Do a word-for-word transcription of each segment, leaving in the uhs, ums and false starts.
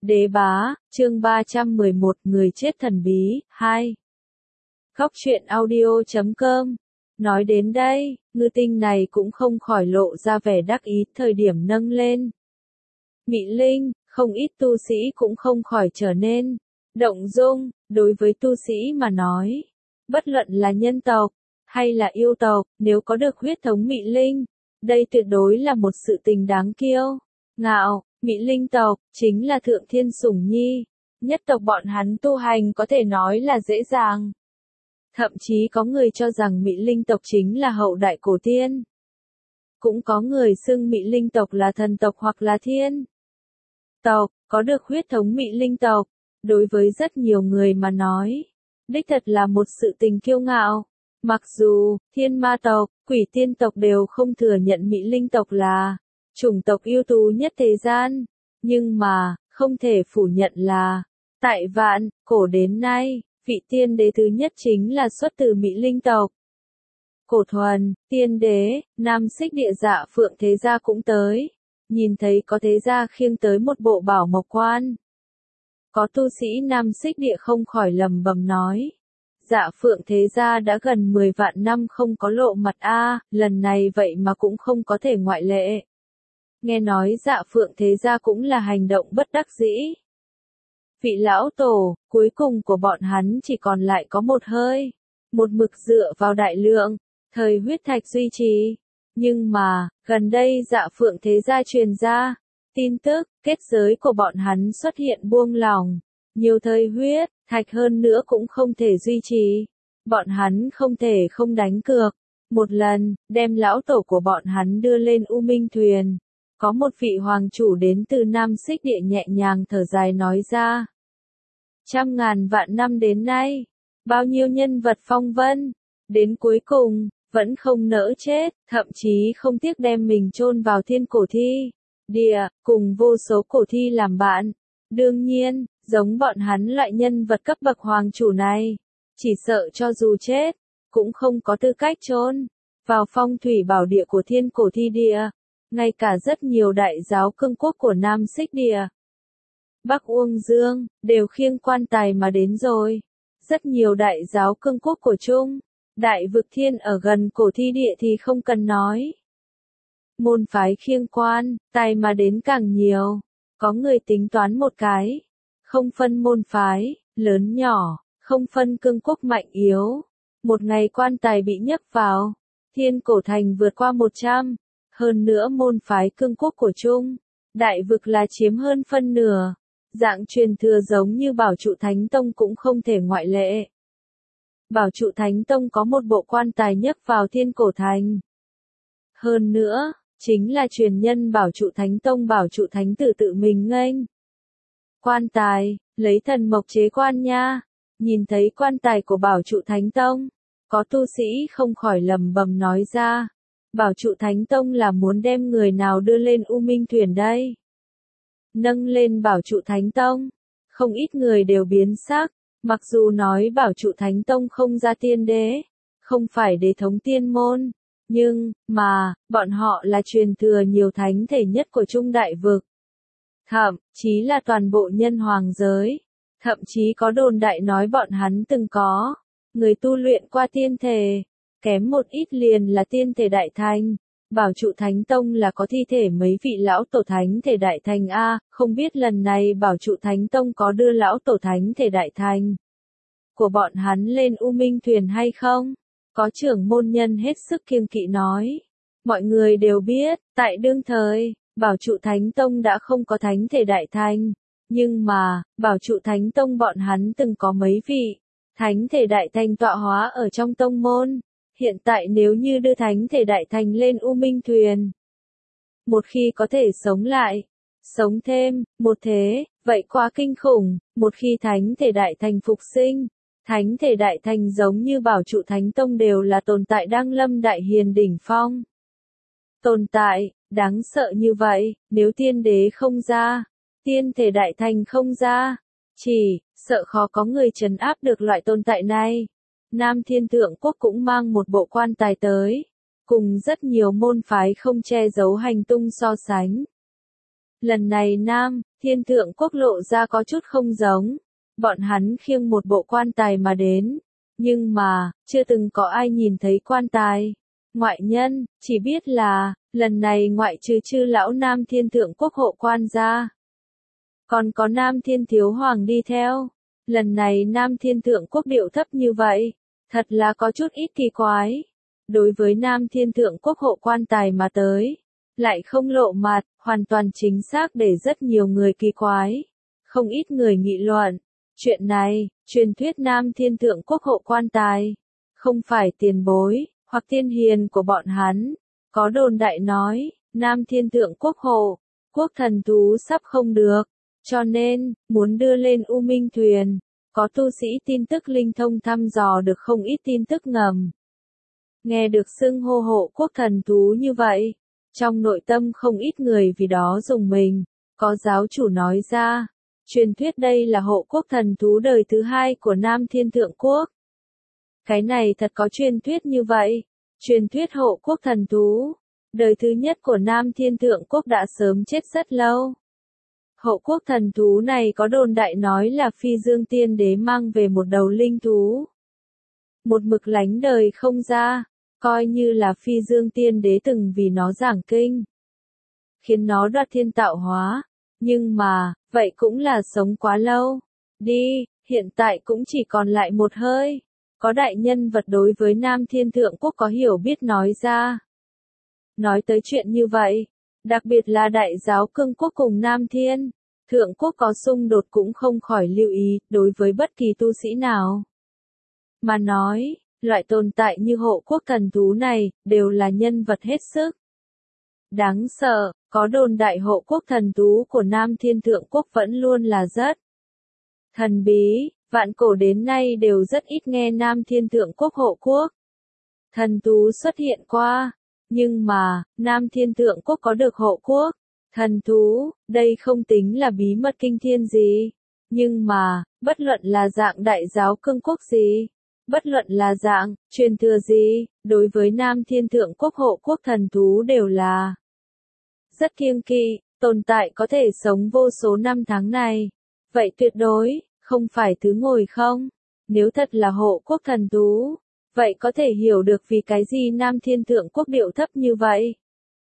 Đế bá, chương ba trăm mười một, người chết thần bí, hai. Góc truyện audio chấm com. Nói đến đây, ngư tinh này cũng không khỏi lộ ra vẻ đắc ý thời điểm nâng lên Mị Linh, không ít tu sĩ cũng không khỏi trở nên động dung, đối với tu sĩ mà nói. Bất luận là nhân tộc, hay là yêu tộc, nếu có được huyết thống Mị Linh, đây tuyệt đối là một sự tình đáng kiêu ngạo. Mị Linh tộc, chính là thượng thiên sủng nhi, nhất tộc bọn hắn tu hành có thể nói là dễ dàng. Thậm chí có người cho rằng Mị Linh tộc chính là hậu đại cổ tiên. Cũng có người xưng Mị Linh tộc là thần tộc hoặc là thiên tộc, có được huyết thống Mị Linh tộc, đối với rất nhiều người mà nói, đích thật là một sự tình kiêu ngạo. Mặc dù, thiên ma tộc, quỷ tiên tộc đều không thừa nhận Mị Linh tộc là chủng tộc ưu tú nhất thế gian, nhưng mà, không thể phủ nhận là, tại vạn cổ đến nay, vị tiên đế thứ nhất chính là xuất từ Mị Linh tộc. Cổ Thuần, tiên đế, Nam Xích Địa Dạ Phượng thế gia cũng tới, nhìn thấy có thế gia khiêng tới một bộ bảo mộc quan. Có tu sĩ Nam Xích Địa không khỏi lầm bầm nói, Dạ Phượng thế gia đã gần mười vạn năm không có lộ mặt a, lần này vậy mà cũng không có thể ngoại lệ. Nghe nói Dạ Phượng thế gia cũng là hành động bất đắc dĩ. Vị lão tổ, cuối cùng của bọn hắn chỉ còn lại có một hơi, một mực dựa vào đại lượng, thời huyết thạch duy trì. Nhưng mà, gần đây Dạ Phượng thế gia truyền ra, tin tức, kết giới của bọn hắn xuất hiện buông lỏng, nhiều thời huyết thạch hơn nữa cũng không thể duy trì. Bọn hắn không thể không đánh cược, một lần, đem lão tổ của bọn hắn đưa lên U Minh Thuyền. Có một vị hoàng chủ đến từ Nam Xích Địa nhẹ nhàng thở dài nói ra. Trăm ngàn vạn năm đến nay, bao nhiêu nhân vật phong vân, đến cuối cùng, vẫn không nỡ chết, thậm chí không tiếc đem mình chôn vào thiên cổ thi địa, cùng vô số cổ thi làm bạn. Đương nhiên, giống bọn hắn loại nhân vật cấp bậc hoàng chủ này, chỉ sợ cho dù chết, cũng không có tư cách chôn vào phong thủy bảo địa của thiên cổ thi địa. Ngay cả rất nhiều đại giáo cương quốc của Nam Xích Địa, Bắc Uông Dương, đều khiêng quan tài mà đến rồi. Rất nhiều đại giáo cương quốc của Trung, đại vực thiên ở gần cổ thi địa thì không cần nói. Môn phái khiêng quan tài mà đến càng nhiều. Có người tính toán một cái, không phân môn phái, lớn nhỏ, không phân cương quốc mạnh yếu. Một ngày quan tài bị nhấc vào, thiên cổ thành vượt qua một trăm. Hơn nữa môn phái cương quốc của Trung, đại vực là chiếm hơn phân nửa. Dạng truyền thừa giống như Bảo Trụ Thánh Tông cũng không thể ngoại lệ. Bảo Trụ Thánh Tông có một bộ quan tài nhấc vào thiên cổ thành. Hơn nữa, chính là truyền nhân Bảo Trụ Thánh Tông Bảo Trụ Thánh Tử tự mình nghênh quan tài, lấy thần mộc chế quan nha. Nhìn thấy quan tài của Bảo Trụ Thánh Tông, có tu sĩ không khỏi lầm bầm nói ra. Bảo Trụ Thánh Tông là muốn đem người nào đưa lên U Minh Thuyền đây? Nâng lên Bảo Trụ Thánh Tông, không ít người đều biến sắc, mặc dù nói Bảo Trụ Thánh Tông không ra tiên đế, không phải đế thống tiên môn, nhưng, mà, bọn họ là truyền thừa nhiều thánh thể nhất của Trung Đại Vực. Thậm chí là toàn bộ nhân hoàng giới, thậm chí có đồn đại nói bọn hắn từng có người tu luyện qua tiên thể. Kém một ít liền là tiên thể đại thành. Bảo Trụ Thánh Tông là có thi thể mấy vị lão tổ thánh thể đại thành a, không biết lần này Bảo Trụ Thánh Tông có đưa lão tổ thánh thể đại thành của bọn hắn lên U Minh Thuyền hay không? Có trưởng môn nhân hết sức kiêng kỵ nói. Mọi người đều biết, tại đương thời, Bảo Trụ Thánh Tông đã không có thánh thể đại thành. Nhưng mà, Bảo Trụ Thánh Tông bọn hắn từng có mấy vị thánh thể đại thành tọa hóa ở trong tông môn. Hiện tại nếu như đưa thánh thể đại thành lên U Minh Thuyền, một khi có thể sống lại, sống thêm, một thế, vậy quá kinh khủng. Một khi thánh thể đại thành phục sinh, thánh thể đại thành giống như Bảo Trụ Thánh Tông đều là tồn tại đăng lâm đại hiền đỉnh phong. Tồn tại, đáng sợ như vậy, nếu tiên đế không ra, tiên thể đại thành không ra, chỉ, sợ khó có người trấn áp được loại tồn tại này. Nam Thiên Thượng Quốc cũng mang một bộ quan tài tới, cùng rất nhiều môn phái không che giấu hành tung so sánh. Lần này Nam Thiên Thượng Quốc lộ ra có chút không giống. Bọn hắn khiêng một bộ quan tài mà đến. Nhưng mà, chưa từng có ai nhìn thấy quan tài. Ngoại nhân, chỉ biết là, lần này ngoại trừ chư lão Nam Thiên Thượng Quốc hộ quan ra. Còn có Nam Thiên Thiếu Hoàng đi theo. Lần này Nam Thiên Thượng Quốc điệu thấp như vậy. Thật là có chút ít kỳ quái. Đối với Nam Thiên Thượng Quốc hộ quan tài mà tới. Lại không lộ mặt, hoàn toàn chính xác để rất nhiều người kỳ quái. Không ít người nghị luận. Chuyện này, truyền thuyết Nam Thiên Thượng Quốc hộ quan tài. Không phải tiền bối, hoặc tiên hiền của bọn hắn. Có đồn đại nói, Nam Thiên Thượng Quốc hộ, quốc thần thú sắp không được. Cho nên, muốn đưa lên U Minh Thuyền. Có tu sĩ tin tức linh thông thăm dò được không ít tin tức ngầm. Nghe được xưng hô hộ quốc thần thú như vậy. Trong nội tâm không ít người vì đó dùng mình. Có giáo chủ nói ra. Truyền thuyết đây là hộ quốc thần thú đời thứ hai của Nam Thiên Thượng Quốc. Cái này thật có truyền thuyết như vậy. Truyền thuyết hộ quốc thần thú. Đời thứ nhất của Nam Thiên Thượng Quốc đã sớm chết rất lâu. Hộ quốc thần thú này có đồn đại nói là Phi Dương Tiên Đế mang về một đầu linh thú. Một mực lánh đời không ra. Coi như là Phi Dương Tiên Đế từng vì nó giảng kinh. Khiến nó đoạt thiên tạo hóa. Nhưng mà, vậy cũng là sống quá lâu. Đi, hiện tại cũng chỉ còn lại một hơi. Có đại nhân vật đối với Nam Thiên Thượng Quốc có hiểu biết nói ra. Nói tới chuyện như vậy, đặc biệt là đại giáo Cương Quốc cùng Nam Thiên, Thượng Quốc có xung đột cũng không khỏi lưu ý đối với bất kỳ tu sĩ nào. Mà nói, loại tồn tại như hộ quốc thần thú này, đều là nhân vật hết sức đáng sợ. Có đồn đại hộ quốc thần thú của Nam Thiên Thượng Quốc vẫn luôn là rất thần bí, vạn cổ đến nay đều rất ít nghe Nam Thiên Thượng Quốc hộ quốc thần thú xuất hiện qua. Nhưng mà, Nam Thiên Thượng Quốc có được hộ quốc thần thú, đây không tính là bí mật kinh thiên gì. Nhưng mà, bất luận là dạng đại giáo Cương Quốc gì, bất luận là dạng, truyền thừa gì, đối với Nam Thiên Thượng Quốc hộ quốc thần thú đều là rất kiêng kỵ. Tồn tại có thể sống vô số năm tháng này. Vậy tuyệt đối, không phải thứ ngồi không. Nếu thật là hộ quốc thần thú, vậy có thể hiểu được vì cái gì Nam Thiên Thượng Quốc điệu thấp như vậy.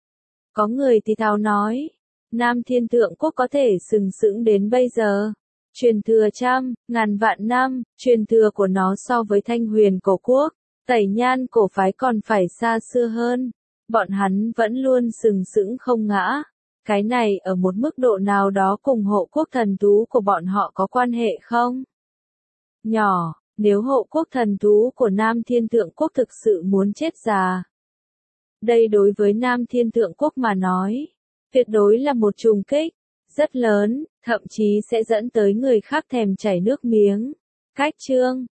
Có người thì thào nói, Nam Thiên Thượng Quốc có thể sừng sững đến bây giờ. Truyền thừa trăm, ngàn vạn năm, truyền thừa của nó so với Thanh Huyền cổ quốc, Tẩy Nhan cổ phái còn phải xa xưa hơn. Bọn hắn vẫn luôn sừng sững không ngã. Cái này ở một mức độ nào đó cùng hộ quốc thần thú của bọn họ có quan hệ không? Nhỏ, nếu hộ quốc thần thú của Nam Thiên Thượng Quốc thực sự muốn chết già. Đây đối với Nam Thiên Thượng Quốc mà nói, tuyệt đối là một trùng kích, rất lớn, thậm chí sẽ dẫn tới người khác thèm chảy nước miếng. Cách chương